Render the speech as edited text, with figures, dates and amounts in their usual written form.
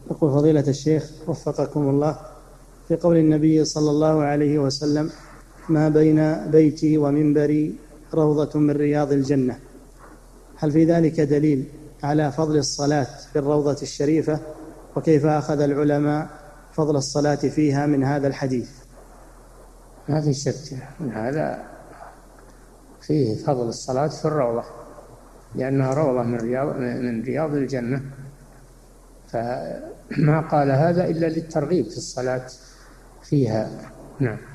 يقول فضيلة الشيخ وفقكم الله، في قول النبي صلى الله عليه وسلم: ما بين بيتي ومنبري روضة من رياض الجنة، هل في ذلك دليل على فضل الصلاة في الروضة الشريفة؟ وكيف أخذ العلماء فضل الصلاة فيها من هذا الحديث؟ ما في شك من هذا، فيه فضل الصلاة في الروضة، لأنها روضة من رياض الجنة، فما قال هذا إلا للترغيب في الصلاة فيها. نعم.